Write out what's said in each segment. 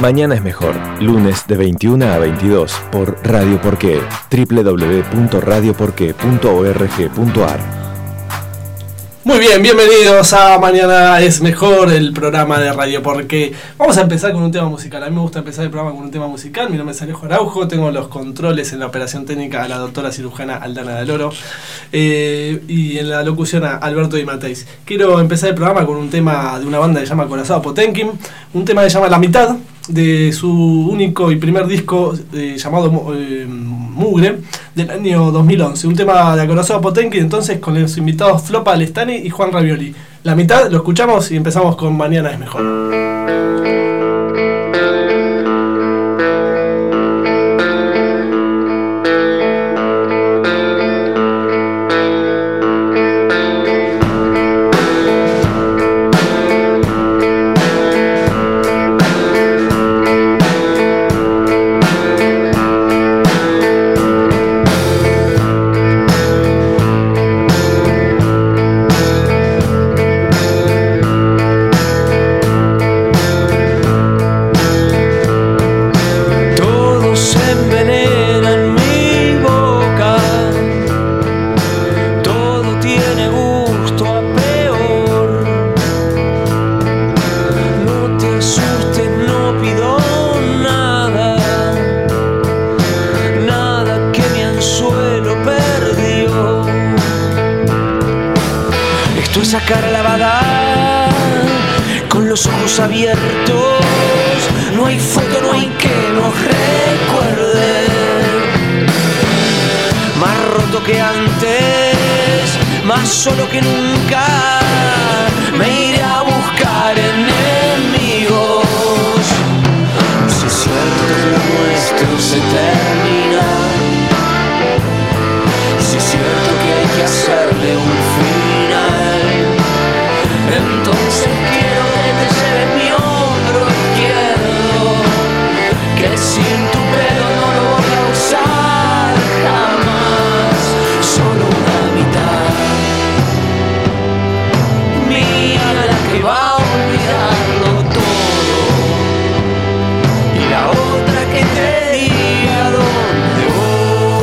Mañana es mejor, lunes de 21 a 22 por Radio Porqué, www.radioporqué.org.ar. Muy bien, bienvenidos a Mañana es Mejor, el programa de Radio Porqué. Vamos a empezar con un tema musical. A mí me gusta empezar el programa con un tema musical. Mi nombre es Alejo Araujo, tengo los controles en la operación técnica a la doctora cirujana Aldana Daloro y en la locución a Alberto Di Mateis. Quiero empezar el programa con un tema de una banda que se llama Corazado Potenkin, un tema que se llama La Mitad, de su único y primer disco llamado Mugre, del año 2011. Un tema de Acorazado Potenki, entonces con los invitados Flopa Alestani y Juan Ravioli. La Mitad, lo escuchamos y empezamos con Mañana es Mejor. Cara lavada, con los ojos abiertos, no hay foto, no hay que nos recuerde. Más roto que antes, más solo que nunca, me iré a buscar enemigos. Si es cierto que lo nuestro se termina, si es cierto que hay que hacerle un final, entonces quiero que te lleves mi hombro izquierdo, que sin tu pelo no lo voy a usar jamás, solo una mitad mía, la que va olvidando todo, y la otra que te diga dónde voy.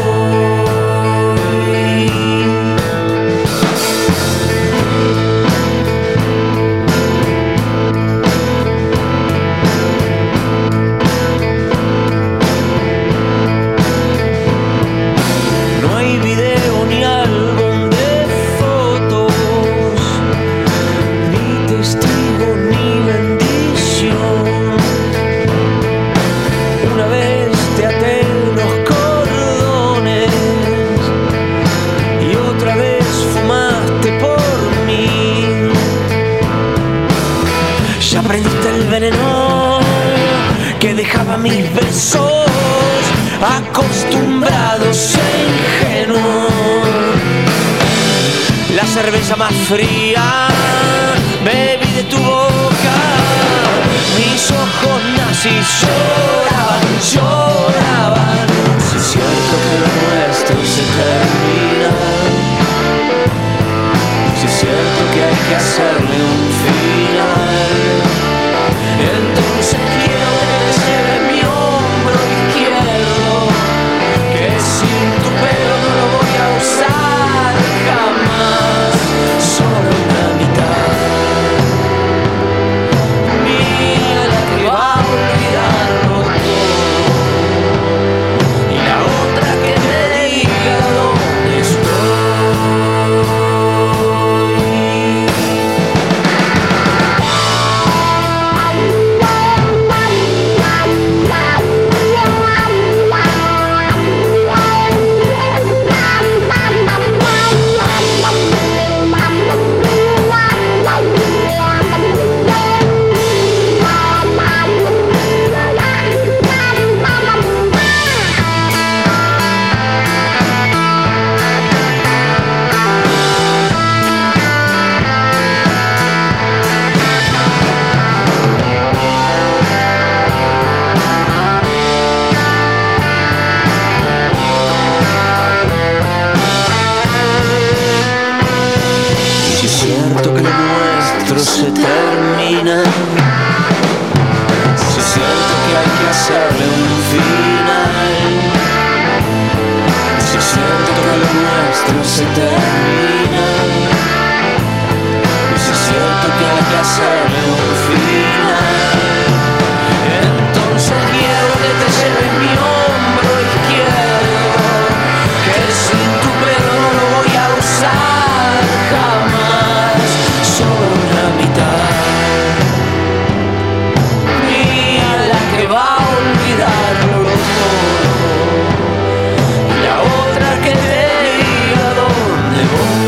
Que dejaba mis besos acostumbrados e ingenuos. La cerveza más fría bebí de tu boca, mis ojos nazis lloraban, lloraban. Si es cierto que lo nuestro se termina, si es cierto que hay que hacerle un final, entonces quiero que te lleve mi hombro izquierdo, que sin tu pelo no lo voy a usar jamás, solo una mitad mía, la que va olvidando se termina. Y si es cierto que hay que hacerle un final, entonces quiero que te lleves mi hombro izquierdo, que sin tu pelo no lo voy a usar jamás, solo la mitad mía, la que va a olvidarlo todo, y la otra que te diga dónde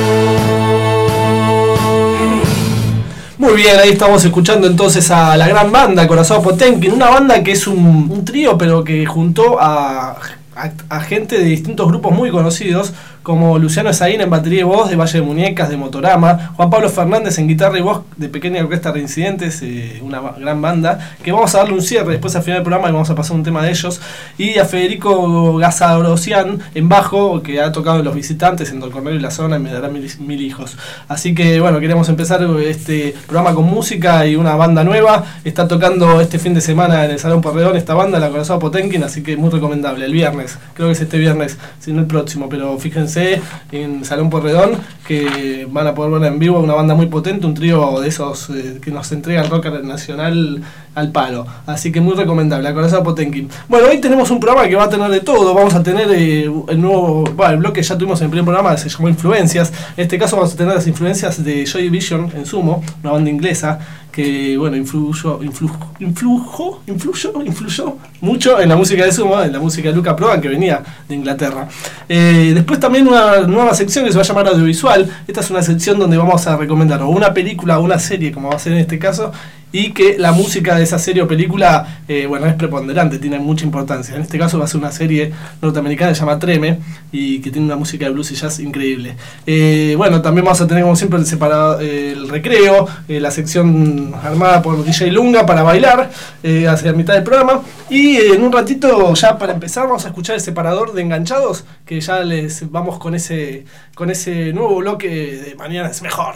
voy. Muy bien, ahí estamos escuchando entonces a la gran banda Corazón Potemkin, una banda que es un trío, pero que juntó a gente de distintos grupos muy conocidos, como Luciano Esaín en batería y voz de Valle de Muñecas, de Motorama, Juan Pablo Fernández en guitarra y voz de Pequeña Orquesta Reincidentes, una gran banda, que vamos a darle un cierre después al final del programa y vamos a pasar un tema de ellos, y a Federico Gazarosian en bajo, que ha tocado en Los Visitantes, en Don Cornelio y la Zona, y Me dará mil hijos. Así que bueno, queremos empezar este programa con música y una banda nueva. Está tocando este fin de semana en el Salón Porredón esta banda, la Corazón Potemkin, así que muy recomendable. El viernes, creo que es este viernes, si no el próximo, pero fíjense en Salón Porredón que van a poder ver en vivo una banda muy potente, un trío de esos que nos entrega el rock nacional al palo, así que muy recomendable, la Corazón Potemkin. Bueno, hoy tenemos un programa que va a tener de todo. Vamos a tener el nuevo, el bloque que ya tuvimos en el primer programa, se llamó Influencias. En este caso vamos a tener las influencias de Joy Division en Sumo, una banda inglesa que bueno, influyó mucho en la música de Sumo, en la música de Luca Prodan, que venía de Inglaterra. Después también una nueva sección que se va a llamar Audiovisual. Esta es una sección donde vamos a recomendar o una película o una serie, como va a ser en este caso, y que la música de esa serie o película bueno, es preponderante, tiene mucha importancia. En este caso va a ser una serie norteamericana que se llama Treme y que tiene una música de blues y jazz increíble. Bueno, también vamos a tener como siempre el recreo, la sección armada por DJ Lunga para bailar hacia la mitad del programa, y en un ratito ya para empezar vamos a escuchar el separador de Enganchados, que ya les vamos con ese nuevo bloque de Mañana es Mejor.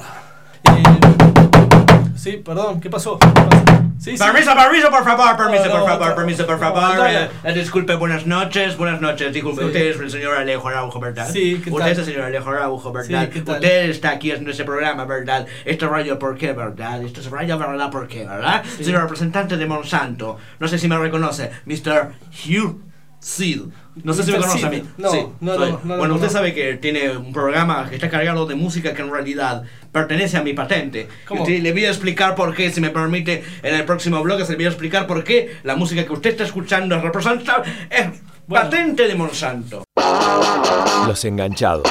Sí, perdón, ¿qué pasó? Sí, permiso, por favor. Disculpe, buenas noches. Disculpe, Sí. usted es el señor Alejo Araujo, ¿verdad? Sí, ¿qué tal? Usted es el señor Alejo Araujo, ¿verdad? Sí, ¿qué tal? Usted está aquí haciendo ese programa, ¿verdad? Esto es Radio ¿Por qué, verdad? Esto es Radio ¿Verdad? ¿Por qué, verdad? Sí. Señor representante de Monsanto, no sé si me reconoce, Mr. Hugh Seed. No sé si me Mr. conoce a Seed. mí. No, Sí, no, soy. no, no, Bueno, no, usted no. sabe que tiene un programa que está cargado de música que en realidad pertenece a mi patente. ¿Cómo? Y le voy a explicar por qué, si me permite, en el próximo bloque se le voy a explicar por qué la música que usted está escuchando es representable, es Bueno. patente de Monsanto. Los enganchados.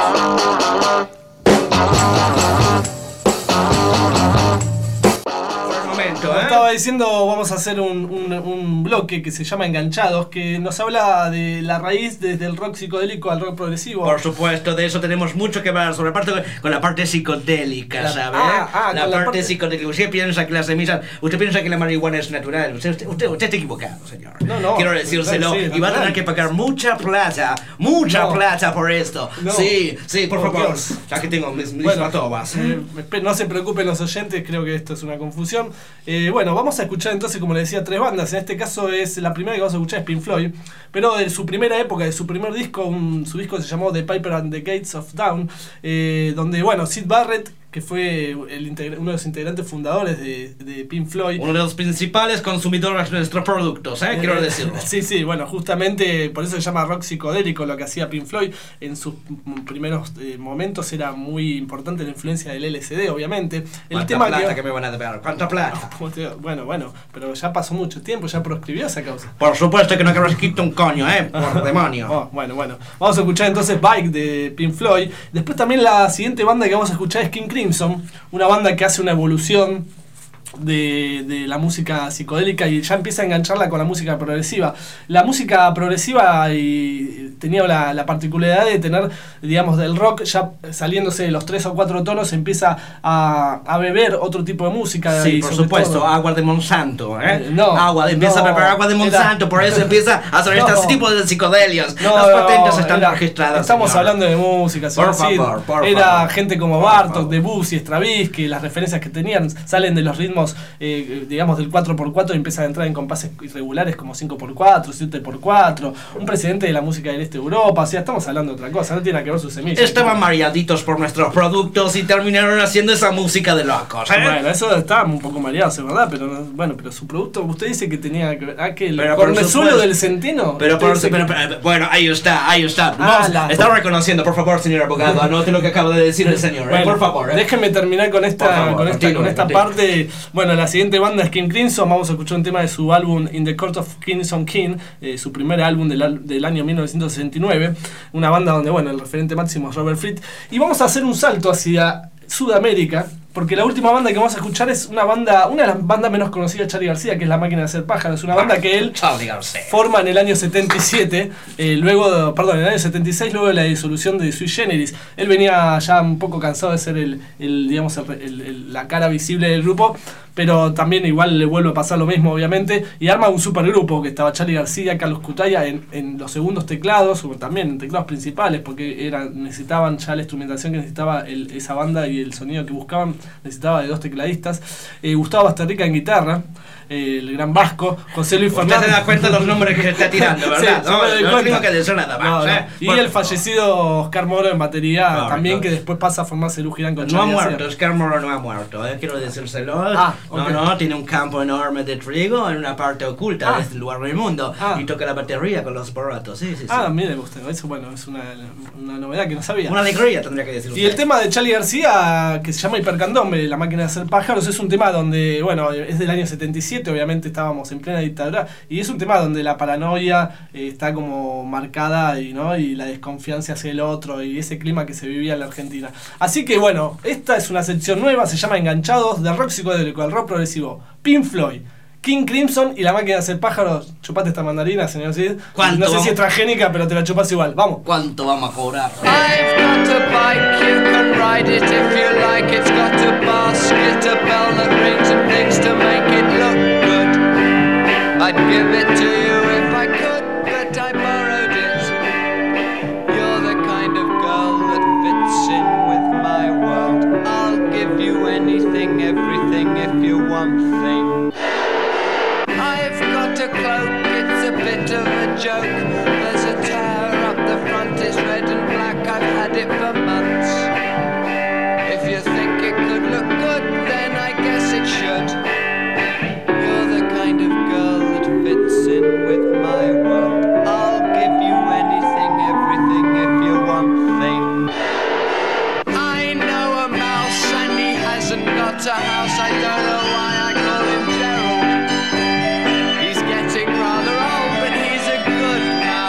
Por el momento, Como estaba diciendo, vamos a hacer un bloque que se llama Enganchados, que nos habla de la raíz desde el rock psicodélico al rock progresivo. Por supuesto, de eso tenemos mucho que hablar, sobre parte con la parte psicodélica, ¿sabe? con La la parte parte- psicodélica. Usted piensa que las semillas, usted piensa que la marihuana es natural. Usted está equivocado, señor. No, Quiero decírselo, sí, y va a natural. tener que pagar mucha plata por esto. No. Sí, por Por favor. Dios. Ya que tengo mis Bueno, patobas. no se preocupen los oyentes, creo que esto es una confusión. Bueno, vamos a escuchar entonces, como le decía, tres bandas. En este caso es la primera que vamos a escuchar es Pink Floyd, pero de su primera época, de su primer disco, su disco se llamó The Piper and the Gates of Dawn, donde, bueno, Syd Barrett, que fue uno de los integrantes fundadores de Pink Floyd. Uno de los principales consumidores de nuestros productos, quiero decirlo. Sí, bueno, justamente por eso se llama rock psicodélico lo que hacía Pink Floyd. En sus primeros momentos era muy importante la influencia del LSD, obviamente. El ¿Cuánta tema plata que me van a deber? ¿Cuánta plata? Bueno, pero ya pasó mucho tiempo, ya proscribió esa causa. Por supuesto que no quiero quito un coño, por demonio. Oh, bueno, vamos a escuchar entonces Bike de Pink Floyd. Después también la siguiente banda que vamos a escuchar es King Crimson, una banda que hace una evolución de la música psicodélica y ya empieza a engancharla con la música progresiva. La música progresiva tenía la particularidad de tener, digamos, del rock, ya saliéndose de los 3 o 4 tonos, empieza a beber otro tipo de música. Sí, y por sobre supuesto, todo, agua de Monsanto, empieza a beber agua de Monsanto, por eso empieza a hacer No. este tipo de psicodelias. No, Las patentes están era- registradas. Estamos señor. hablando de música, Por señor Cid. favor, por Era favor. gente como Por Bartok, favor. Debussy, Stravinsky, las referencias que tenían salen de los ritmos ritmos, digamos, del 4x4 y empieza a entrar en compases irregulares como 5x4, 7x4, un precedente de la música del este de Europa. O sea, estamos hablando de otra cosa, no tiene nada que ver sus semillas. Estaban mareaditos por nuestros productos y terminaron haciendo esa música de locos, ¿eh? Bueno, eso está un poco mareado, es verdad, pero bueno, pero su producto, usted dice que tenía que ver, que el Pero por cornezuelo supuesto. del centeno. Pero, Usted dice bueno, ahí está. Está reconociendo, por favor, señor abogado, anote lo que acaba de decir el señor, bueno, por favor. Déjenme terminar con esta, con esta parte. Bueno, la siguiente banda es King Crimson. Vamos a escuchar un tema de su álbum In the Court of Crimson King, su primer álbum del año 1969. Una banda donde, bueno, el referente máximo es Robert Fripp. Y vamos a hacer un salto hacia Sudamérica, porque la última banda que vamos a escuchar es una de las bandas menos conocidas de Charly García, que es La Máquina de Hacer Pájaros. Es una banda que él forma en el año 77, en el año 76, luego de la disolución de Sui Generis. Él venía ya un poco cansado de ser la cara visible del grupo, pero también igual le vuelve a pasar lo mismo, obviamente, y arma un supergrupo que estaba Charly García, Carlos Cutaya en los segundos teclados, o también en teclados principales, porque necesitaban ya la instrumentación que necesitaba esa banda y el sonido que buscaban, necesitaba de 2 tecladistas. Gustavo Basterrica en guitarra, el gran Vasco, José Luis Fernández. Usted se da cuenta de los nombres que está tirando, ¿verdad? Sí, no tengo que decir nada más. Y el fallecido Oscar Moro en batería, Correcto. También, que después pasa a formarse Lu Girán con No ha Charly García. muerto, Oscar Moro no ha muerto, quiero decírselo. Okay. No, tiene un campo enorme de trigo en una parte oculta de este lugar del mundo y toca la batería con los borratos. Sí. Mire usted, eso bueno, es una novedad que no sabía. Una alegría tendría que decir usted. Y el tema de Charly García, que se llama Hipercandombe, La Máquina de Hacer Pájaros, es un tema donde, bueno, es del año 77, obviamente estábamos en plena dictadura, y es un tema donde la paranoia está como marcada y la desconfianza hacia el otro y ese clima que se vivía en la Argentina. Así que bueno, esta es una sección nueva, se llama Enganchados, de rock psicodélico al rock progresivo. Pink Floyd, King Crimson y La Máquina de Hacer Pájaros. Chupate esta mandarina, señor Cid. No sé si es transgénica, pero te la chupas igual. Vamos. ¿Cuánto vamos a cobrar? I've got a bike, you can ride it if you like. It's got a basket, a bell that rings and things to make it look good. I'd give it to you if I could, but I borrowed it. You're the kind of girl that fits in with my world. I'll give you anything, everything, if you want thing. I've got a cloak, it's a bit of a joke. There's a tear up the front, it's red and black, I've had it for months. If you think it could look good, then I guess it should. You're the kind of girl that fits in with my world. I'll give you anything, everything, if you want thing. I know a mouse and he hasn't got a house, I don't know why I call him Gerald. He's getting rather old, but he's a good mouse.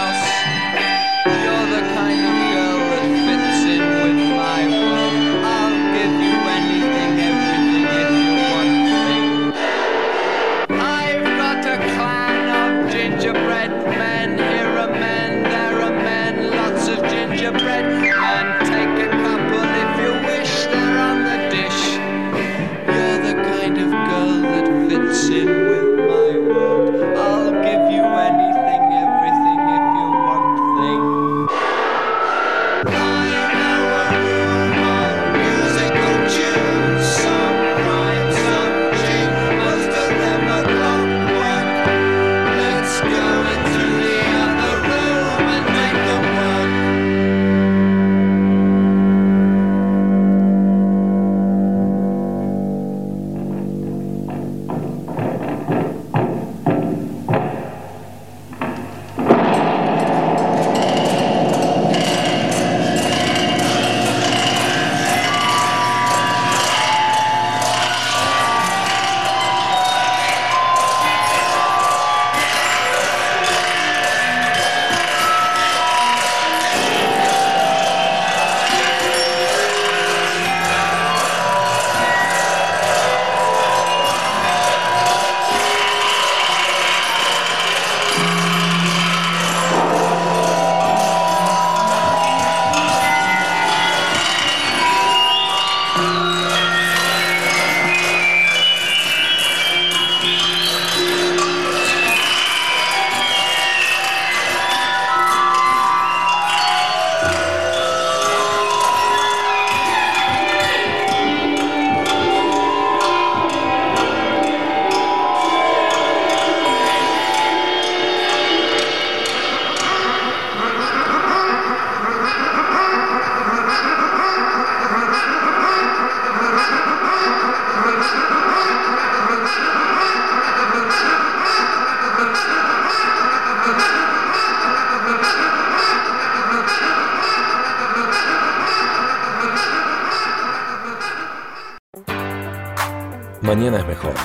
mañana es mejor.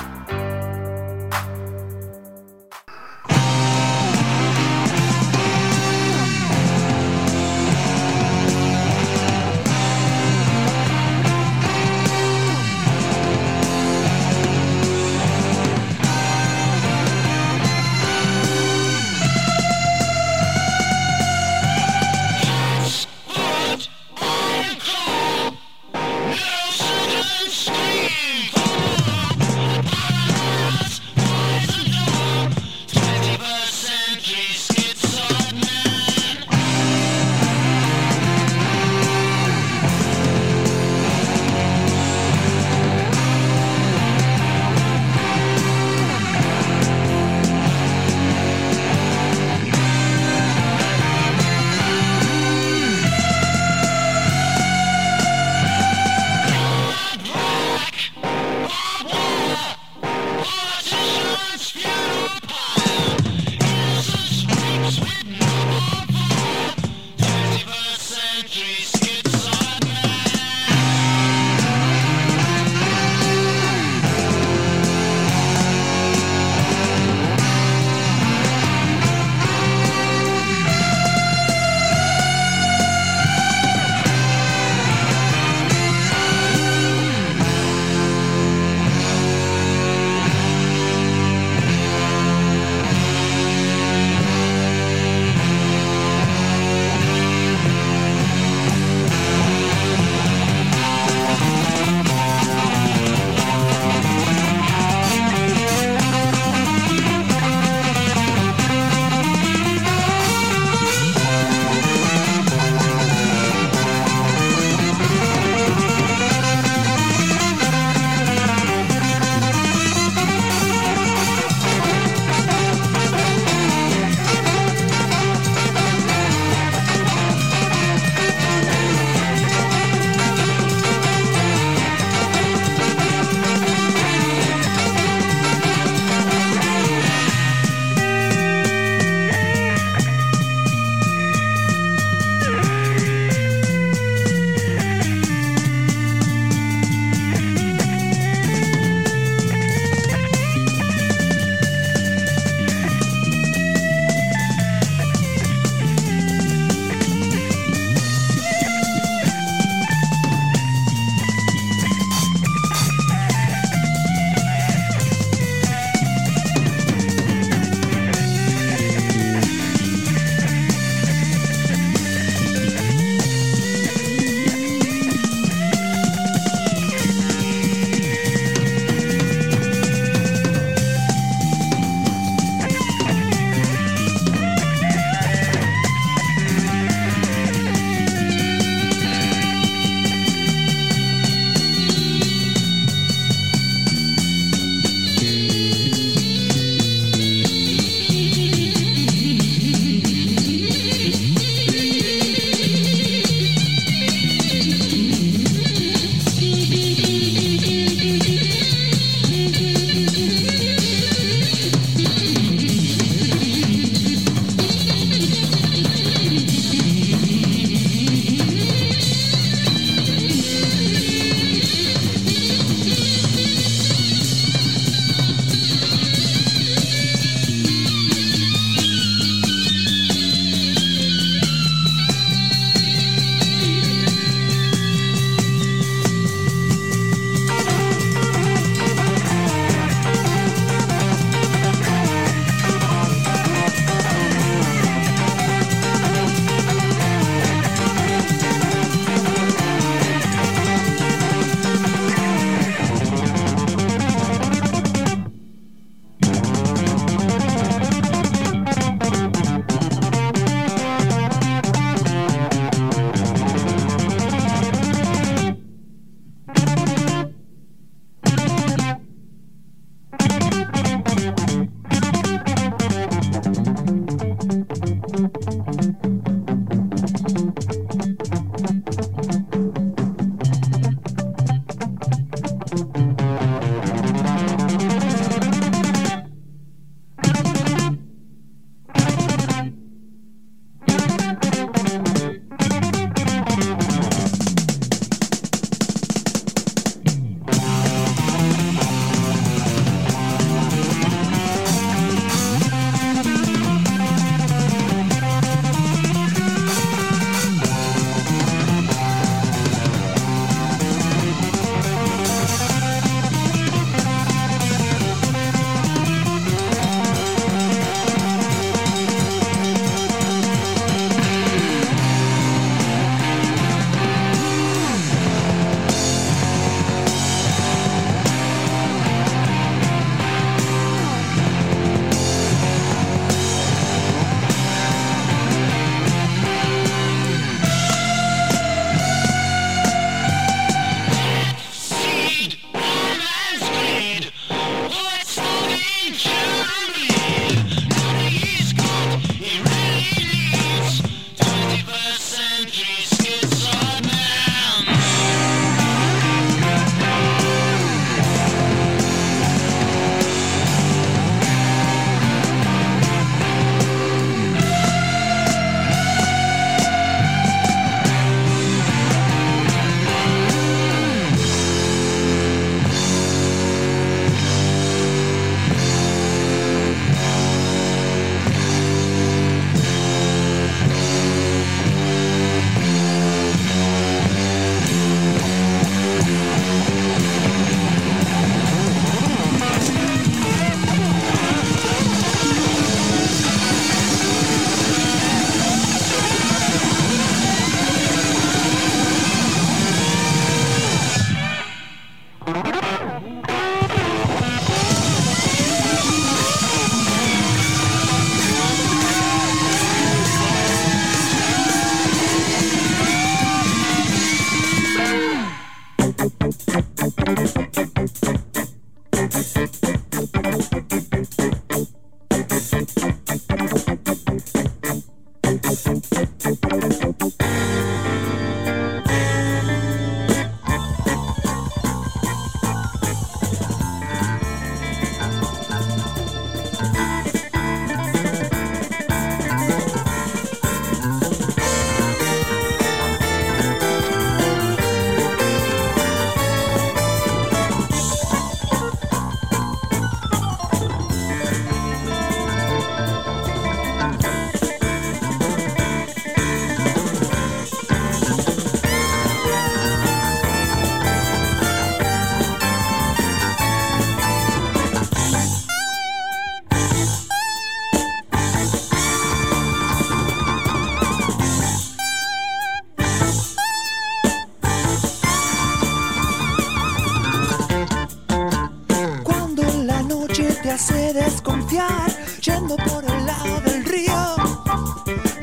Scream!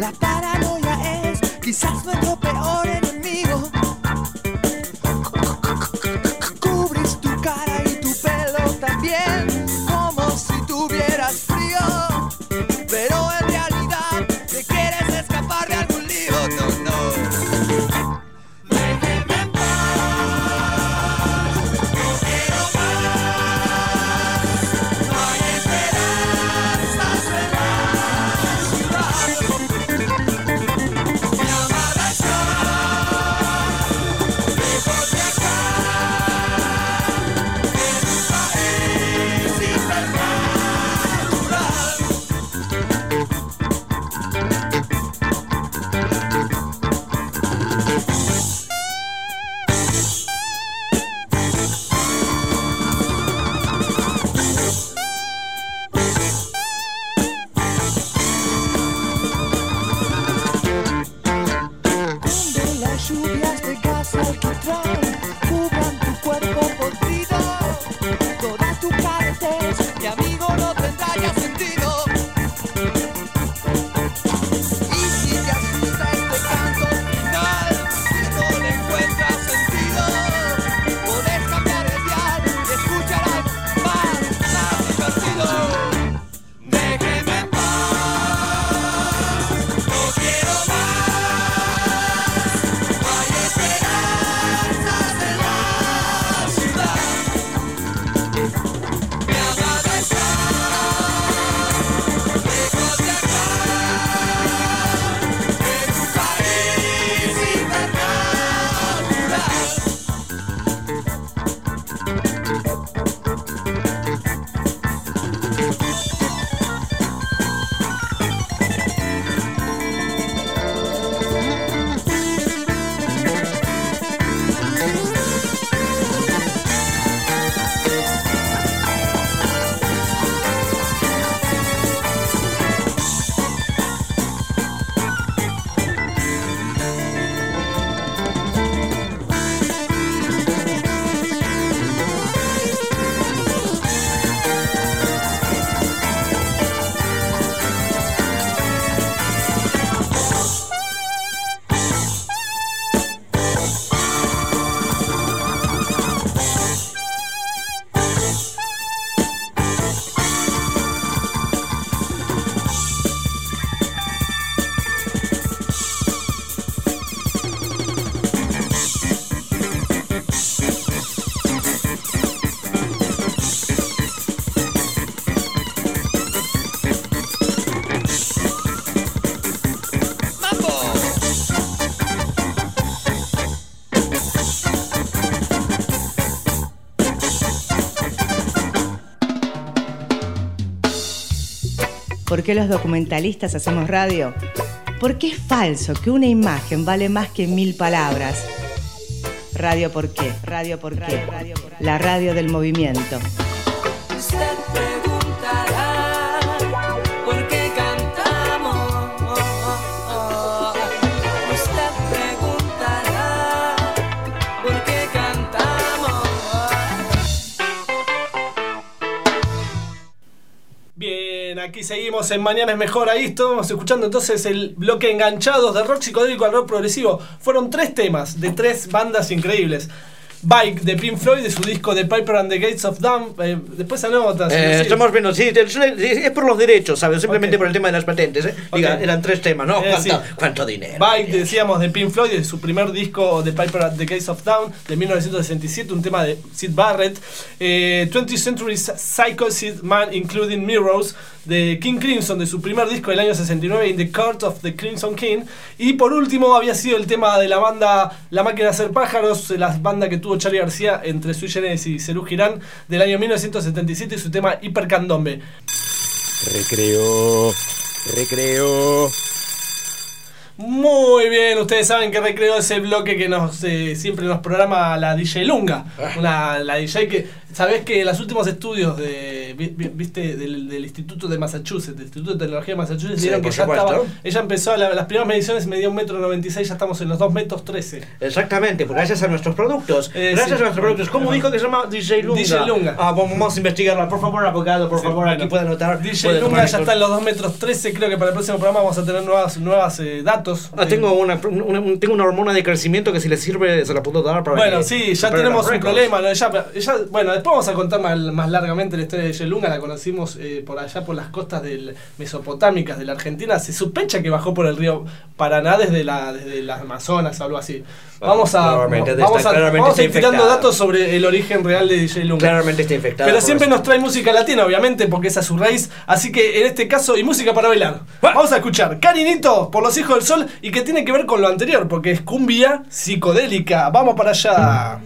La paranoia es quizás nuestro peor enemigo. Cubrís tu cara y tu pelo también, como si tuvieras frío, pero en realidad te quieres escapar de algún lío. No, no. Déjenme en paz, no quiero más. No hay esperanzas en la ciudad. Mi amada está lejos de acá, en un país hipernatural. Cuando las lluvias de gas alquitrán cubran tu cuerpo podrido, toda tu cartez, mi amigo, no tendrá ya sentido. Y si te asusta este canto final, si no le encuentras sentido, podés cambiar el dial y escuchar algo más divertido. Déjenme en paz, no quiero más. No hay esperanzas en la ciudad. Mi amada está lejos de acá, en un país hipernatural. ¿Por qué los documentalistas hacemos radio? Porque es falso que una imagen vale más que 1000 palabras. Radio ¿Por qué? Radio ¿Por qué? La radio del movimiento. Usted preguntará por qué cantamos. Usted preguntará por qué cantamos. Bien, aquí seguimos en Mañana es Mejor. Ahí estamos escuchando entonces el bloque Enganchados de rock psicodélico al rock progresivo. Fueron 3 temas de 3 bandas increíbles. Bike de Pink Floyd, de su disco The Piper and the Gates of Dawn. Después anotas. Estamos viendo, sí, es por los derechos, ¿sabes? Simplemente Ok. por el tema de las patentes, ¿eh? Diga, Ok. eran 3 temas, ¿no? Sí. ¿Cuánto dinero? Bike, decíamos, de Pink Floyd, de su primer disco The Piper at the Gates of Dawn de 1967, un tema de Syd Barrett. 20th Century Psychosis Man Including Mirrors de King Crimson, de su primer disco del año 69, In the Court of the Crimson King. Y por último había sido el tema de la banda La Máquina de Hacer Pájaros, la banda que tuvo Charly García entre Sui Generis y Serú Girán, del año 1977, y su tema Hipercandombe. Muy bien, ustedes saben que Recreo es el bloque que siempre nos programa la DJ Lunga. La DJ que, sabés que los últimos estudios del Instituto de Massachusetts, del Instituto de Tecnología de Massachusetts, Sí, dijeron que por ya supuesto. estaba, ella empezó, las primeras mediciones medía 1,96 m, ya estamos en los 2,13 m. Exactamente, pues gracias a nuestros productos. Gracias sí. a nuestros productos. ¿Cómo dijo que se llama DJ Lunga? DJ Lunga. Vamos a investigarla. Por favor, abogado, por favor, bueno. aquí puede anotar. DJ puede Lunga tomar ya está en los 2,13 m, creo que para el próximo programa vamos a tener nuevas datos. Tengo una hormona de crecimiento que si le sirve se la puedo dar para Bueno, que sí, ya supere tenemos los un récords. problema, ¿no? Bueno, después vamos a contar más largamente la historia de DJ Lunga. La conocimos por allá por las costas mesopotámicas de la Argentina. Se sospecha que bajó por el río Paraná desde las Amazonas o algo así. Vamos a ir tirando infectada. datos sobre el origen real de DJ Lunga. Claramente está infectada. Pero por siempre eso. nos trae música latina, obviamente, porque esa es su raíz. Así que en este caso, y música para bailar. Vamos a escuchar Carinito por los Hijos del Sol, y que tiene que ver con lo anterior, porque es cumbia psicodélica. Vamos para allá.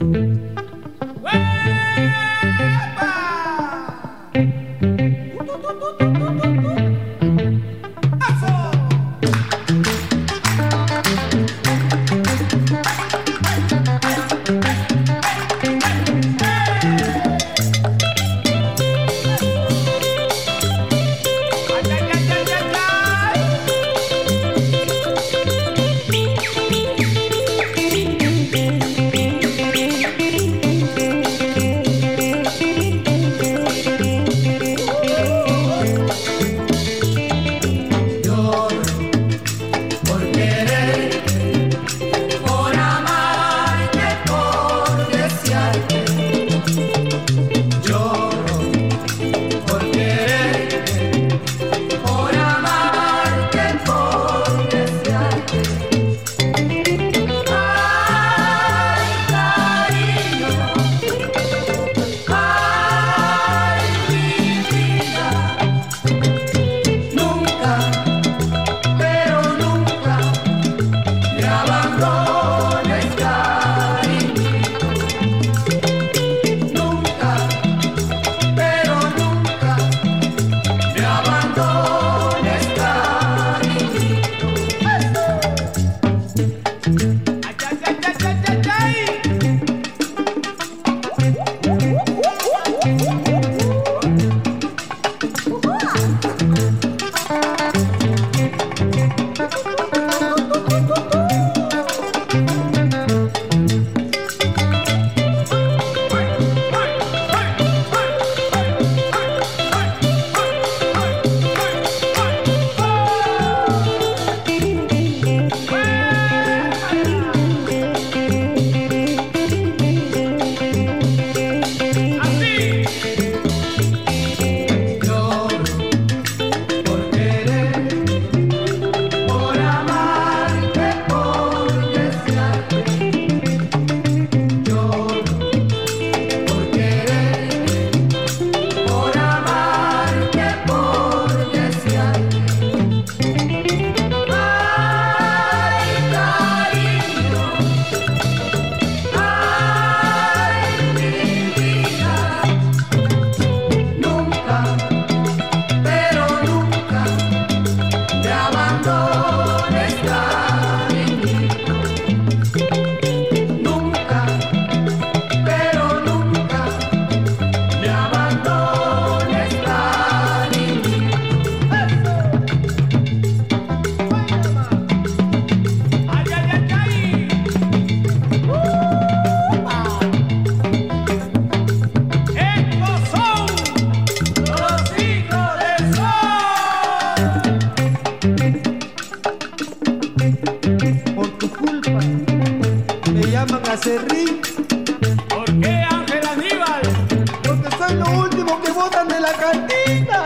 Acerrín. ¿Por qué, Ángel Aníbal? Porque soy lo último que botan de la cantina.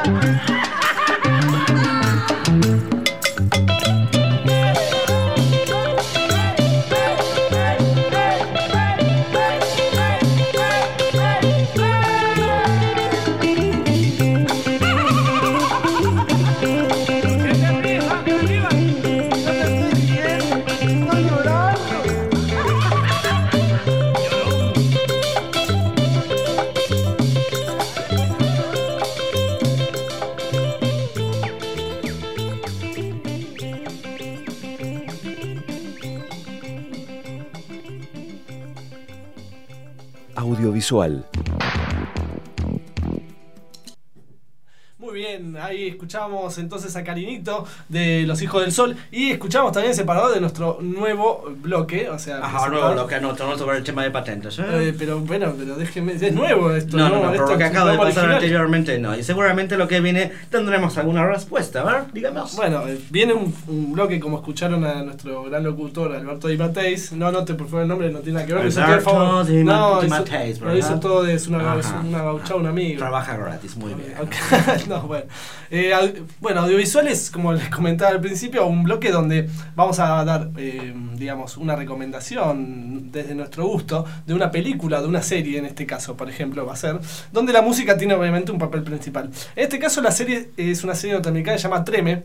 audiovisual. Muy bien, ahí escuchamos entonces a Carinito de Los Hijos del Sol y escuchamos también separado de nuestro nuevo bloque, o sea... Ajá, nuevo bloque, no sobre el tema de patentes, pero bueno, pero déjenme, es nuevo esto, No, pero esto lo que es acaba de un pasar original. anteriormente no, y seguramente lo que viene tendremos alguna respuesta, a ver, digamos. Bueno, viene un bloque como escucharon a nuestro gran locutor Alberto Di Matteis. No anote por favor el nombre, no tiene nada que ver. Alberto Di Matteis, lo hizo todo, es una Ajá. gauchada, un amigo. Trabaja gratis, muy bien. No, bueno. Bueno, audiovisuales, como les comentaba al principio, un bloque donde vamos a dar, digamos, una recomendación desde nuestro gusto de una película, de una serie en este caso, por ejemplo, va a ser, donde la música tiene obviamente un papel principal. En este caso la serie es una serie norteamericana que se llama Treme.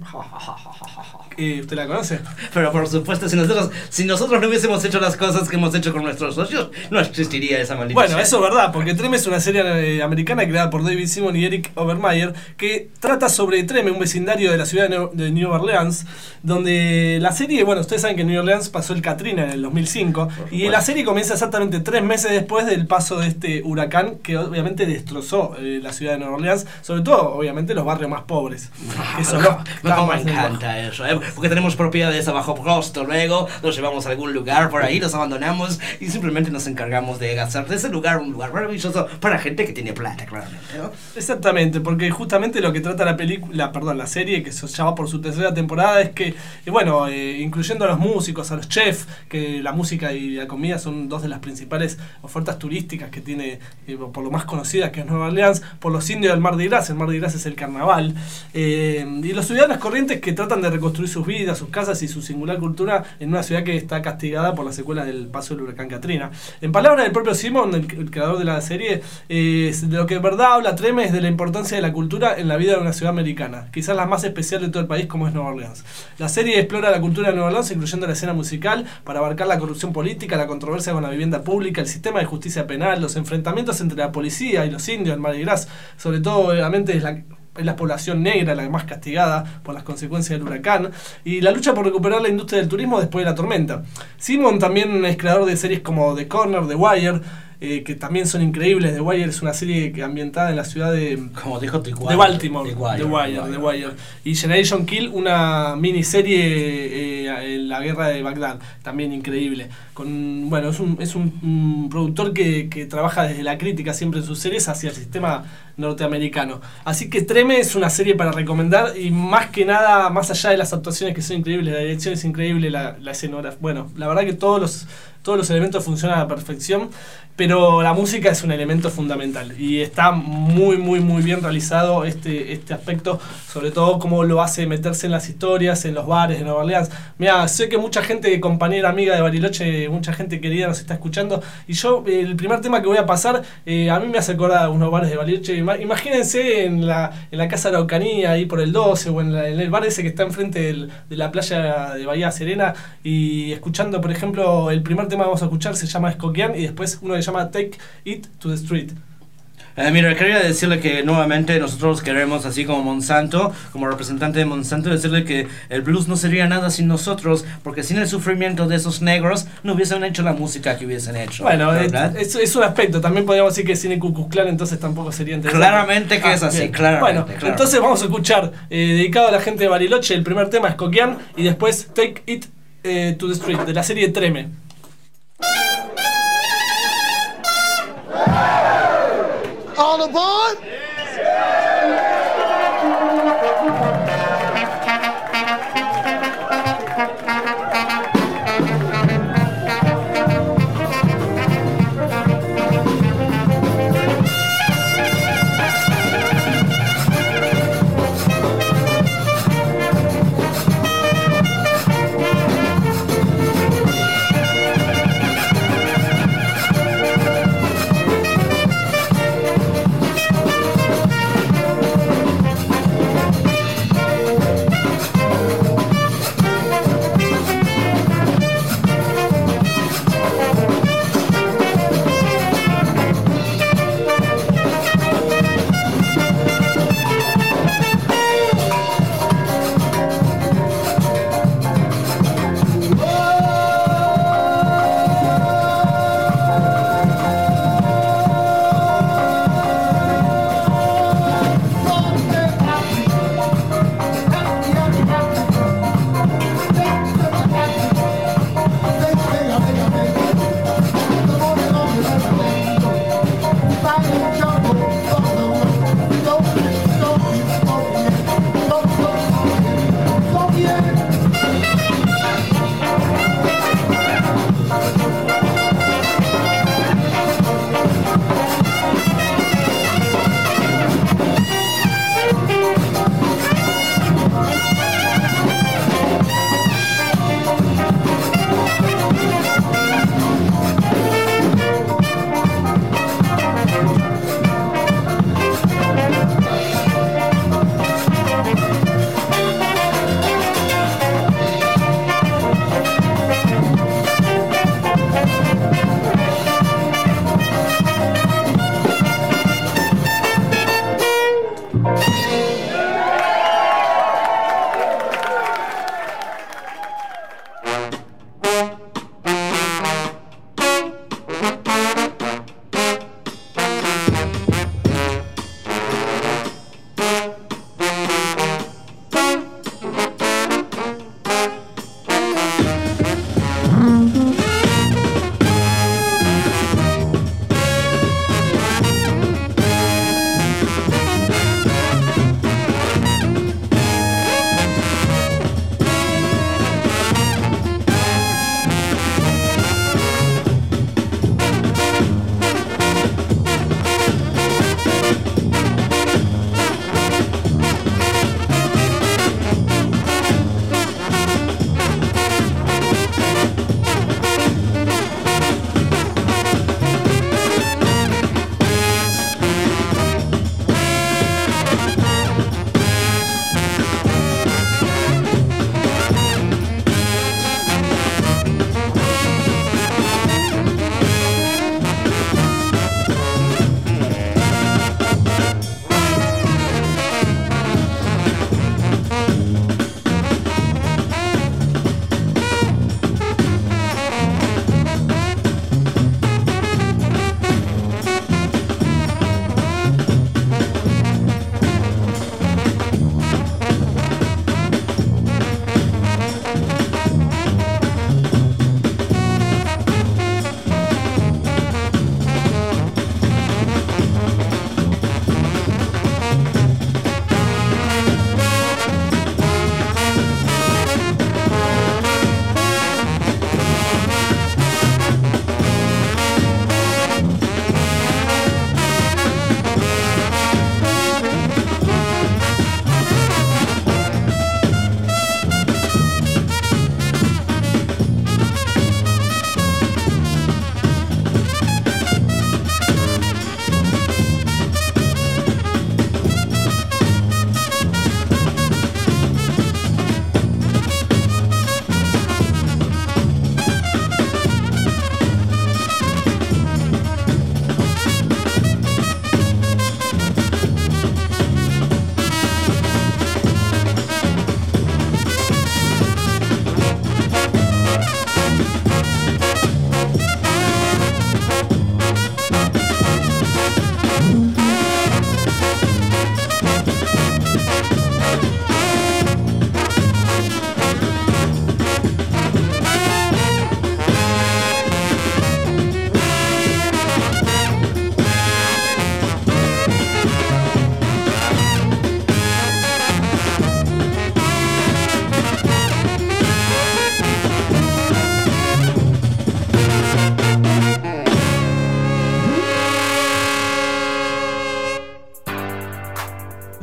¿Usted la conoce? Pero por supuesto, si nosotros no hubiésemos hecho las cosas que hemos hecho con nuestros socios, no existiría esa maldita Bueno, serie. eso es verdad, porque Treme es una serie americana creada por David Simon y Eric Overmyer que trata sobre Treme, un vecindario de la ciudad de New Orleans, donde la serie, bueno, ustedes saben que en New Orleans pasó el Katrina en el 2005 y la serie comienza exactamente 3 meses después del paso de este huracán que obviamente destrozó la ciudad de New Orleans, sobre todo, obviamente, los barrios más pobres. Que son los que estaban Me más encanta eso, porque tenemos propiedades a bajo costo, luego los llevamos a algún lugar por ahí, los abandonamos y simplemente nos encargamos de hacer de ese lugar un lugar maravilloso para gente que tiene plata, claramente, ¿no? Exactamente, porque justamente lo que trata la serie, que se llama por su tercera temporada, es que, bueno, incluyendo a los músicos, a los chefs, que la música y la comida son dos de las principales ofertas turísticas que tiene, por lo más conocida, que es Nueva Orleans, por los indios del Mardi Gras. El Mardi Gras es el carnaval, y los ciudadanos corrientes que tratan de reconstruir sus vidas, sus casas y su singular cultura en una ciudad que está castigada por las secuelas del paso del huracán Katrina. En palabras del propio Simon, el creador de la serie, de lo que en verdad habla Treme es de la importancia de la cultura en la vida de una ciudad americana, quizás la más especial de todo el país, como es Nueva Orleans. La serie explora la cultura de Nueva Orleans, incluyendo la escena musical, para abarcar la corrupción política, la controversia con la vivienda pública, el sistema de justicia penal, los enfrentamientos entre la policía y los indios del Mardi Gras. Sobre todo, obviamente, es la población negra la más castigada por las consecuencias del huracán, y la lucha por recuperar la industria del turismo después de la tormenta. Simon también es creador de series como The Corner, The Wire, que también son increíbles. The Wire es una serie ambientada en la ciudad de... Como dijo The Baltimore. The Wire. Y Generation Kill, una miniserie en la guerra de Bagdad, también increíble. Bueno, es un productor que trabaja desde la crítica siempre en sus series hacia el sistema norteamericano. Así que Treme es una serie para recomendar, y más que nada, más allá de las actuaciones que son increíbles, la dirección es increíble, la escenografía. Bueno, la verdad que todos los elementos funcionan a la perfección, pero la música es un elemento fundamental y está muy muy muy bien realizado este aspecto, sobre todo cómo lo hace meterse en las historias, en los bares de Nueva Orleans. Mira, sé que mucha gente, compañera, amiga de Bariloche, mucha gente querida nos está escuchando, y yo, el primer tema que voy a pasar, a mí me hace acordar a unos bares de Bariloche. Imagínense en la Casa de la Araucanía, ahí por el 12, o en el bar ese que está enfrente de la playa de Bahía Serena, y escuchando, por ejemplo, el primer tema que vamos a escuchar se llama Escoquián, y después uno que se llama Take It to the Street. Mira, quería decirle que nuevamente nosotros queremos, así como Monsanto, como representante de Monsanto, decirle que el blues no sería nada sin nosotros, porque sin el sufrimiento de esos negros no hubiesen hecho la música que hubiesen hecho. Bueno, es un aspecto. También podríamos decir que sin el Ku Klux Klan entonces tampoco sería interesante. Claramente que es así, bien. claramente. Bueno, entonces vamos a escuchar, dedicado a la gente de Bariloche, el primer tema, Escoquián, y después Take It to the Street, de la serie Treme. All aboard!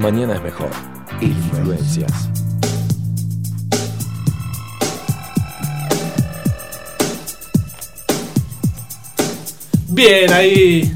mañana es mejor. Influencias. Bien, ahí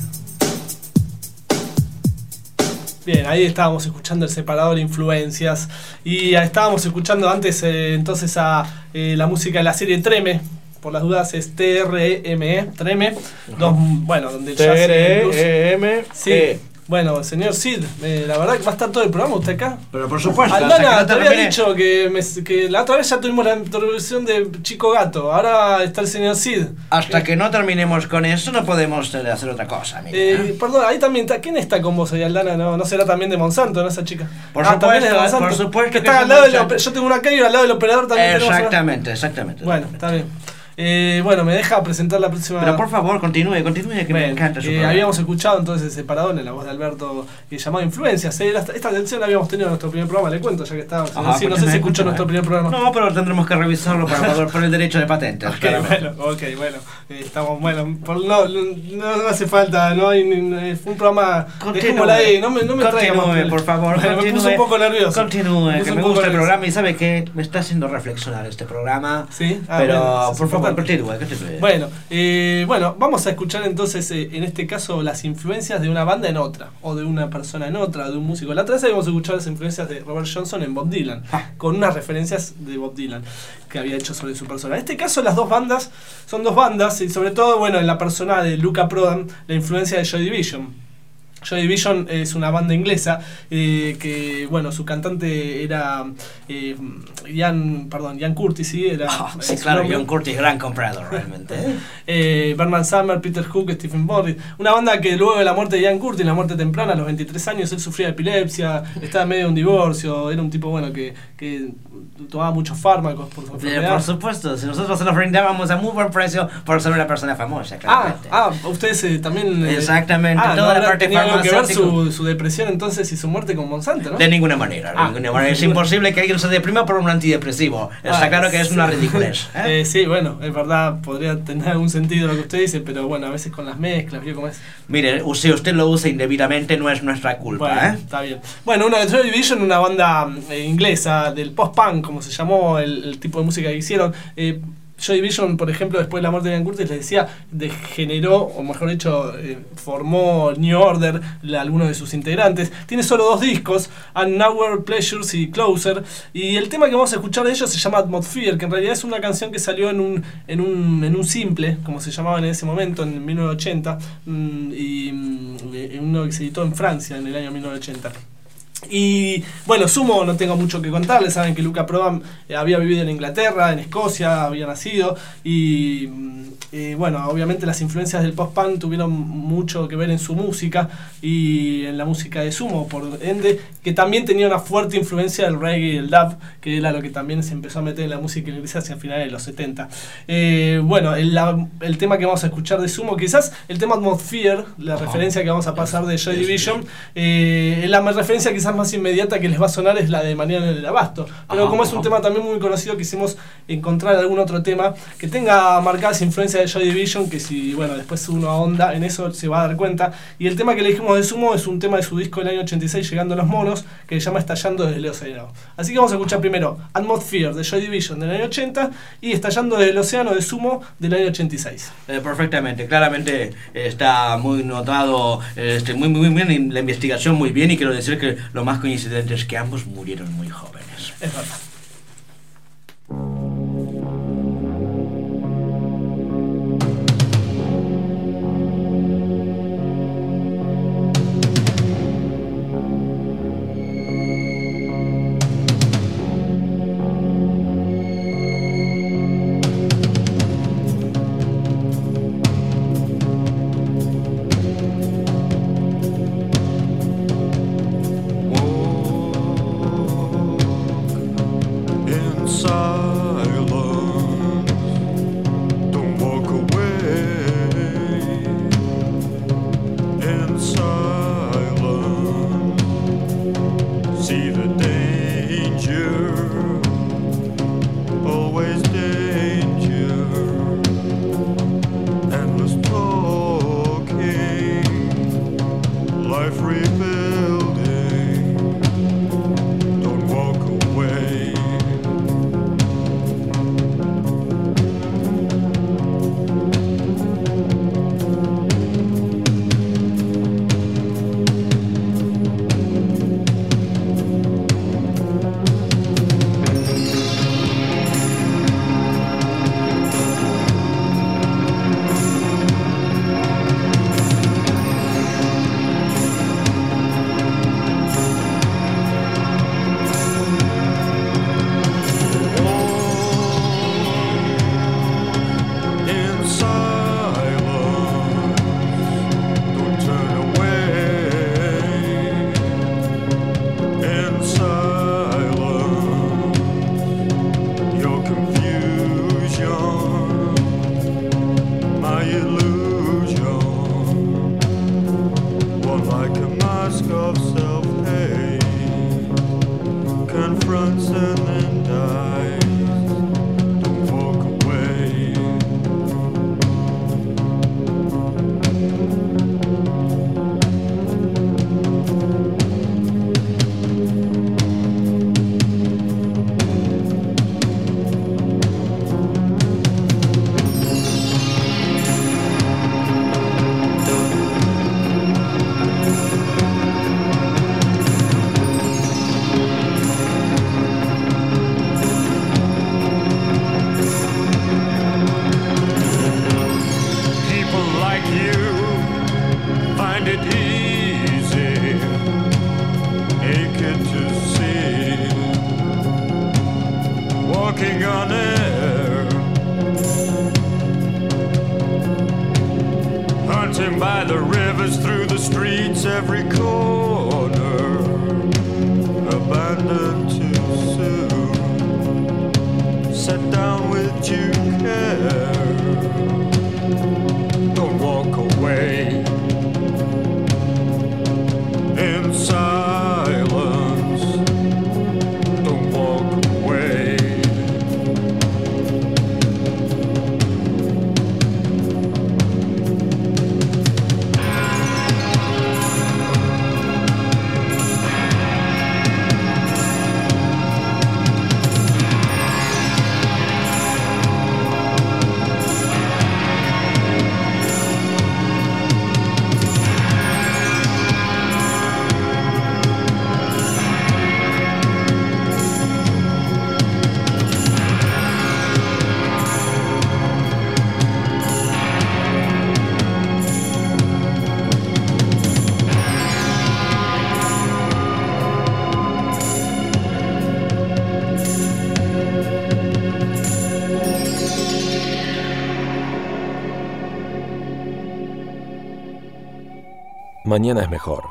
estábamos escuchando el separador Influencias. Y estábamos escuchando antes entonces a la música de la serie Treme. Por las dudas es TREME, Treme. Donde ya TREME. Sí. Bueno, señor Cid, la verdad que va a estar todo el programa usted acá. Pero por supuesto. Aldana, te había dicho que la otra vez ya tuvimos la introducción de Chico Gato. Ahora está el señor Cid. Hasta que no terminemos con eso no podemos hacer otra cosa. Perdón, ahí también está. ¿Quién está con vos ahí, Aldana? ¿No será también de Monsanto, no esa chica? Por supuesto. Que está al lado yo tengo una calle y al lado del operador también. Exactamente. Bueno, está bien. Me deja presentar la próxima. Pero por favor, continúe, que me encanta su programa. Habíamos escuchado entonces el separador en la voz de Alberto llamado Influencias. Esta atención la habíamos tenido en nuestro primer programa, le cuento, ya que estaba. No sé si escuchó nuestro primer programa. No, pero tendremos que revisarlo por el derecho de patentes. Estamos, no hace falta, no hay fue un programa. Dejémosla ahí, no me traiga más. Por favor, me puso un poco nervioso. Continúe, que me gusta el programa y sabe que me está haciendo reflexionar este programa. Sí, pero por favor, continúe. Bueno, vamos a escuchar entonces en este caso las influencias de una banda en otra, o de una persona en otra, de un músico. La otra vez habíamos escuchado las influencias de Robert Johnson en Bob Dylan, con unas referencias de Bob Dylan que había hecho sobre su persona. En este caso las dos bandas son dos bandas, y sobre todo en la persona de Luca Prodan, la influencia de Joy Division. Joy Division es una banda inglesa que, su cantante era Ian Curtis, ¿sí? Sí, claro, Ian Curtis, gran comprador realmente. Bernard Sumner, Peter Hook, Stephen Boyd. Una banda que luego de la muerte de Ian Curtis, la muerte temprana, a los 23 años, él sufría de epilepsia, estaba en medio de un divorcio, era un tipo que tomaba muchos fármacos por su enfermedad. Por supuesto, si nosotros se los brindábamos a muy buen precio por ser una persona famosa, claramente. Ustedes también... Exactamente, toda la parte farmacéutica. Que ver su depresión entonces y su muerte con Monsanto, ¿no? De ninguna manera. Es imposible que alguien se deprima por un antidepresivo. Está claro que es una ridiculez. Sí, es verdad, podría tener algún sentido lo que usted dice, pero a veces con las mezclas, ¿vio cómo es? Mire, si usted lo usa indebidamente no es nuestra culpa, Está bien. Una de Joy Division, una banda inglesa del post-punk, como se llamó el tipo de música que hicieron. Joy Division, por ejemplo, después de la muerte de Ian Curtis, les decía, degeneró, o mejor dicho, formó New Order, algunos de sus integrantes. Tiene solo 2 discos, And Nowhere, Pleasures y Closer. Y el tema que vamos a escuchar de ellos se llama Atmosphere, que en realidad es una canción que salió en un simple, como se llamaba en ese momento, en 1980, y uno que se editó en Francia en el año 1980. Y Sumo no tengo mucho que contarles. Saben que Luca Prodan había vivido en Inglaterra, en Escocia, había nacido y obviamente las influencias del post-punk tuvieron mucho que ver en su música y en la música de Sumo, por ende, que también tenía una fuerte influencia del reggae y el dub, que era lo que también se empezó a meter en la música inglesa hacia finales de los 70. El tema que vamos a escuchar de Sumo, quizás el tema Atmosphere, la referencia que vamos a pasar de Joy Division, la referencia quizás más inmediata que les va a sonar es la de Mariano del Abasto, pero como es un tema también muy conocido, quisimos encontrar algún otro tema que tenga marcadas influencias de Joy Division, que si después uno ahonda en eso se va a dar cuenta. Y el tema que elegimos de Sumo es un tema de su disco del año 86, Llegando a los Monos, que se llama Estallando desde el Océano. Así que vamos a escuchar primero Atmosphere de Joy Division del año 80 y Estallando desde el Océano de Sumo del año 86. Perfectamente, claramente está muy notado, muy bien la investigación, muy bien, y quiero decir que lo más coincidente es que ambos murieron muy jóvenes. Es verdad. life rebuilding. walking on air, hunting by the rivers, through the streets, every corner, abandoned too soon, set down with due care. Don't walk away in silence, don't walk away. Mañana es mejor.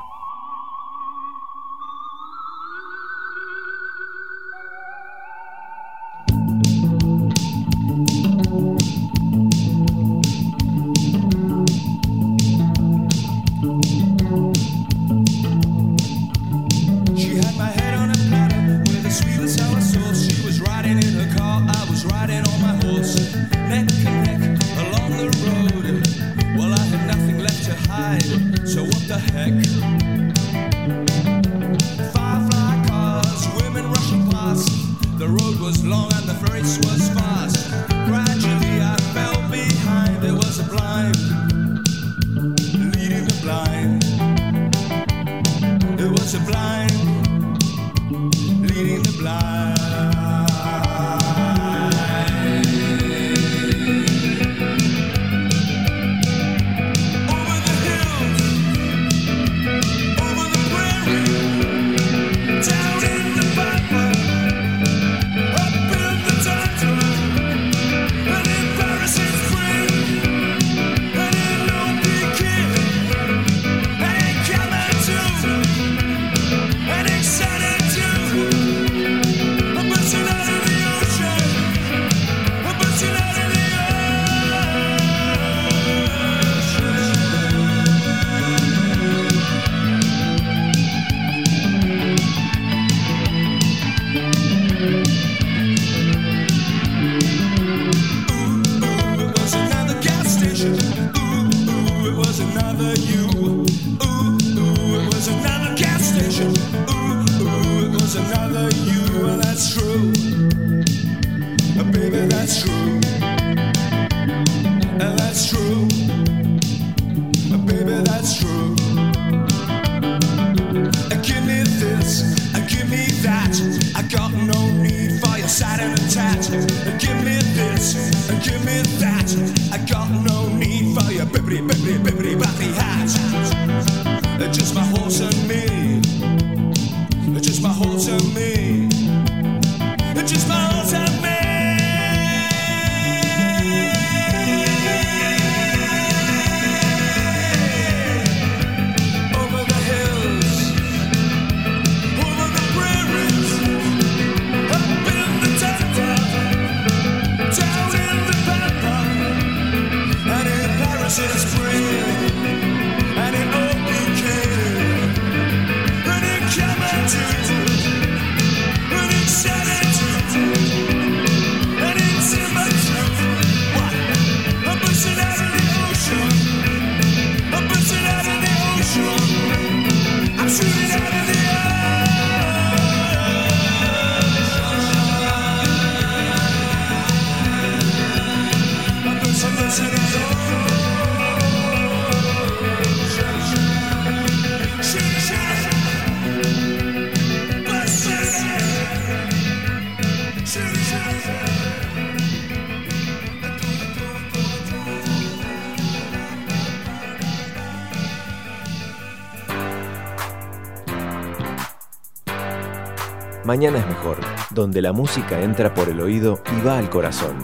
Mañana es mejor, donde la música entra por el oído y va al corazón.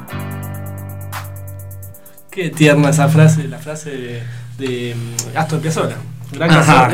Qué tierna esa frase, la frase de Astor Piazzolla. Gran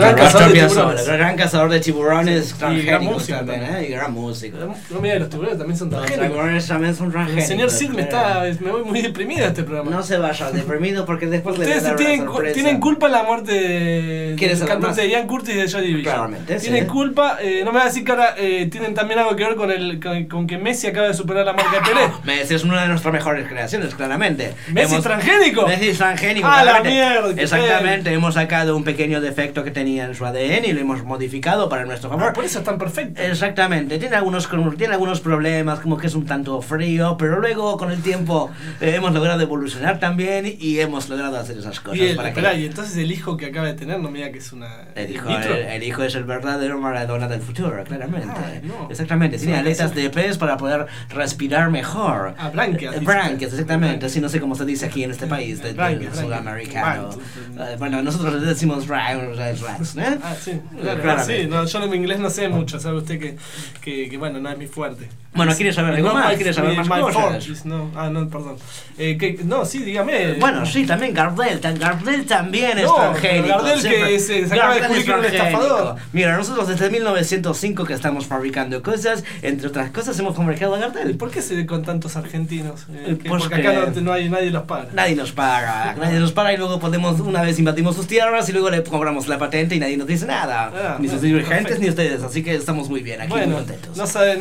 cazador de tiburones, y gran música también, también. Y gran músico. No mira, los tiburones también son Los transgénicos. tiburones también son El transgénicos. señor Sid me voy muy deprimido a este programa. No se vaya deprimido porque después le voy a Ustedes dar una sorpresa. tienen culpa en la muerte del ¿Quieres saber cantante más? de Ian Curtis y de Joy Division. Claramente, sí. Tienen culpa, no me va a decir que ahora tienen también algo que ver con que Messi acaba de superar la marca de Pelé. Messi es una de nuestras mejores creaciones, claramente. ¿Messi transgénico? Messi es transgénico, ¡Ah, la claramente. mierda! qué Exactamente, feo. hemos sacado un pequeño defecto que tenía en su ADN y lo hemos modificado para nuestro favor. Por eso es tan perfecto. Exactamente, tiene algunos problemas, como que es un tanto frío, pero luego con el tiempo hemos logrado evolucionar también y hemos logrado hacer esas cosas. Y que entonces el hijo que acaba de tener, no me diga que es una. el hijo es el verdadero Maradona del futuro, claramente. No. Exactamente, tiene aletas de pez para poder respirar mejor. Branquias. Branquias, exactamente, así no sé cómo se dice aquí en este país del sudamericano. Bueno, nosotros le decimos rats, ¿eh? Ah, sí, claro, sí, no, yo en mi inglés no sé mucho, sabe usted que bueno, no es mi fuerte. Bueno, ¿quieres saber algo más? ¿Quieres saber más cosas? No, perdón. No, sí, dígame. Bueno, sí, también Gardel también es No, transgénico. Gardel que se acaba de descubrir que era un estafador. Mira, nosotros desde 1905 que estamos fabricando cosas, entre otras cosas hemos fabricado a ¿Y Gardel. por qué se ve con tantos argentinos? Pues porque acá no hay nadie los paga. Nadie nos paga y luego una vez invadimos sus tierras y luego le cobramos la patente y nadie nos dice nada. Ni sus dirigentes ni ustedes, así que estamos muy bien aquí, muy contentos.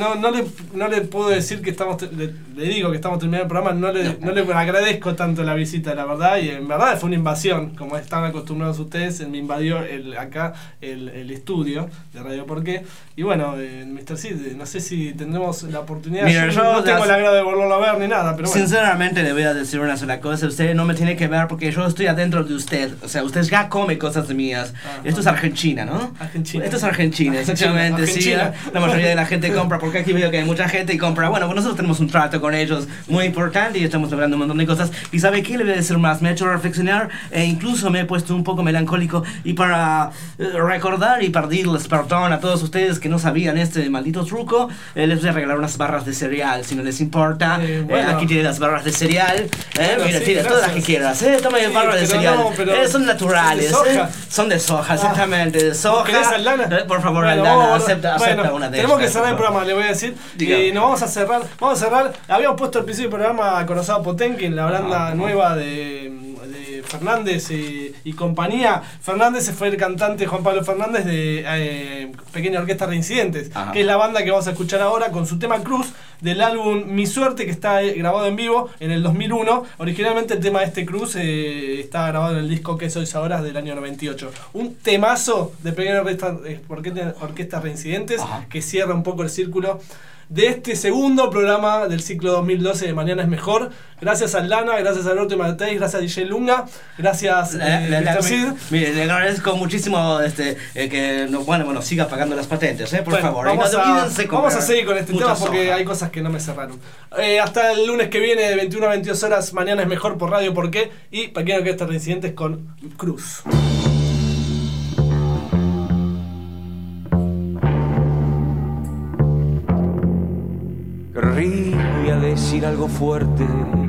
No le puedo decir que le digo que estamos terminando el programa, no le agradezco tanto la visita, la verdad, y en verdad fue una invasión, como están acostumbrados ustedes, me invadió acá el estudio de Radio Porqué, y bueno, Mr. Sid, no sé si tendremos la oportunidad. Mira, yo no tengo el agrado de volverlo a ver ni nada, pero bueno. Sinceramente le voy a decir una sola cosa, usted no me tiene que ver porque yo estoy adentro de usted, o sea, usted ya come cosas mías. Esto es Argentina, ¿no? Argentina. Esto es Argentina, exactamente, Argentina. sí. La mayoría de la gente compra porque aquí veo que hay mucha gente y compra. Bueno, pues nosotros tenemos un trato con ellos muy importante y estamos logrando un montón de cosas. ¿Y sabe qué? Le voy a decir más, me ha hecho reflexionar e incluso me he puesto un poco melancólico y para recordar y pedirles perdón a todos ustedes que no sabían este maldito truco, les voy a regalar unas barras de cereal, si no les importa. Aquí tiene las barras de cereal. Mira, sí, tira todas las que quieras. Tome barras de cereal. Son naturales. Son de soja, exactamente. De soja. ¿Querés Aldana? Por favor, Bueno, Aldana, acepta una de tenemos estas. que cerrar el programa, le voy a decir. Nos vamos a cerrar. Habíamos puesto al principio del programa a Corazado Potenkin, la banda nueva de Fernández y compañía. Fernández fue el cantante Juan Pablo Fernández de Pequeña Orquesta Reincidentes, que es la banda que vamos a escuchar ahora con su tema Cruz del álbum Mi Suerte, que está grabado en vivo en el 2001. Originalmente el tema de este Cruz está grabado en el disco Que Sois Ahora del año 98. Un temazo de Pequeña Orquesta Reincidentes que cierra un poco el círculo de este segundo programa del ciclo 2012 de Mañana es Mejor. Gracias a Aldana, gracias a Alberto Martínez, gracias a DJ Lunga, gracias Mr. Sid. Mire, le agradezco muchísimo que siga pagando las patentes, por favor. Vamos a seguir con este tema porque hay cosas que no me cerraron. Hasta el lunes que viene de 21 a 22 horas, Mañana es Mejor por Radio Porqué y Pequeña Orquesta Reincidentes con Cruz. Querría decir algo fuerte,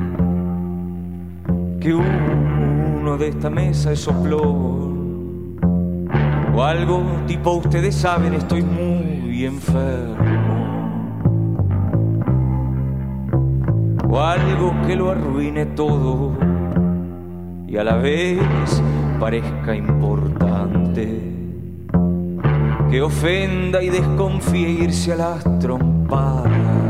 que uno de esta mesa es soplón, o algo tipo ustedes saben, estoy muy enfermo, o algo que lo arruine todo y a la vez parezca importante, que ofenda y desconfíe irse a las trompadas.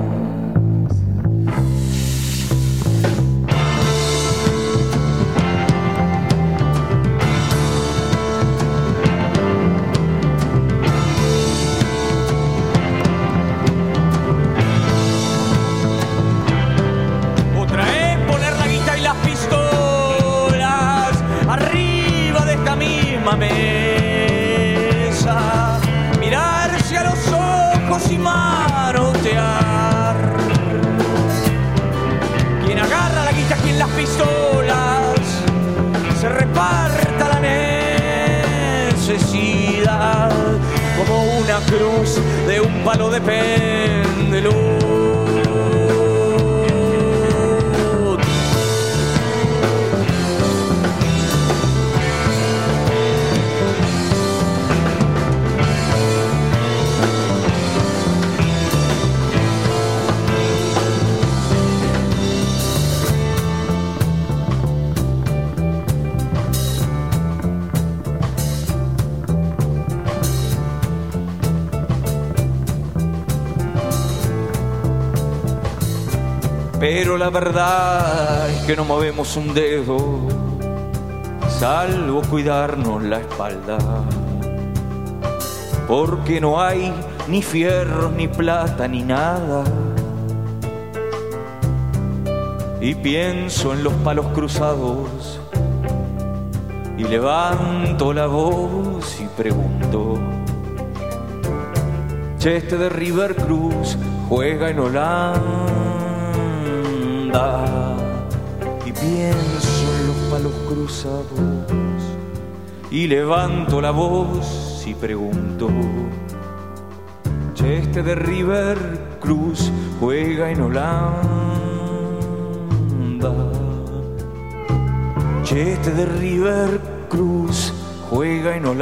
Mesa, mirarse a los ojos y manotear. Quien agarra la guita, quien las pistolas, se reparta la necesidad como una cruz de un palo de péndulo. Pero la verdad es que no movemos un dedo, salvo cuidarnos la espalda, porque no hay ni fierros, ni plata, ni nada. Y pienso en los palos cruzados y levanto la voz y pregunto: che, este de River Cruz juega en Holanda. Y pienso en los palos cruzados y levanto la voz y pregunto: che, este de River Cruz juega en Holanda. Che, este de River Cruz juega en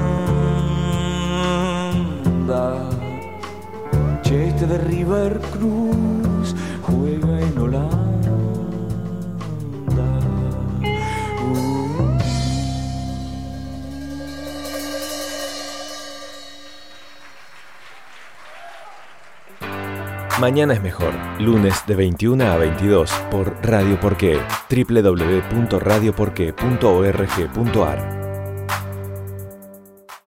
Holanda. Che, este de River Cruz juega en Holanda. Mañana es mejor, lunes de 21 a 22 por Radio Porqué, www.radioporqué.org.ar.